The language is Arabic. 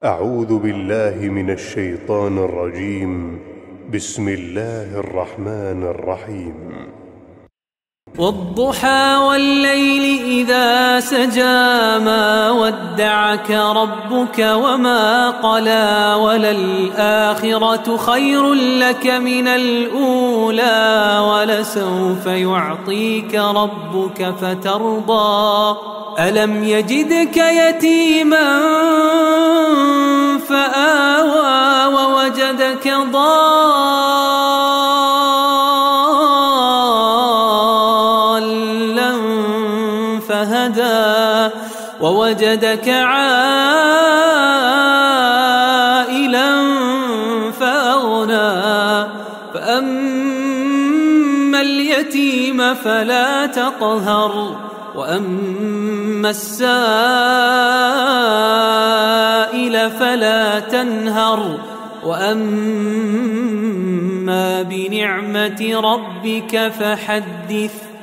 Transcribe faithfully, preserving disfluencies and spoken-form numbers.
أعوذ بالله من الشيطان الرجيم. بسم الله الرحمن الرحيم. والضحى والليل إذا سجى ما ودعك ربك وما قلى وللآخرة خير لك من الأولى ولسوف يعطيك ربك فترضى ألم يجدك يتيما فآوى ووجدك ضالا فهدى ووجدك عائلا فأغنى فأما اليتيم فلا تقهر وأما السائل فلا تنهر وأما بنعمة ربك فحدث.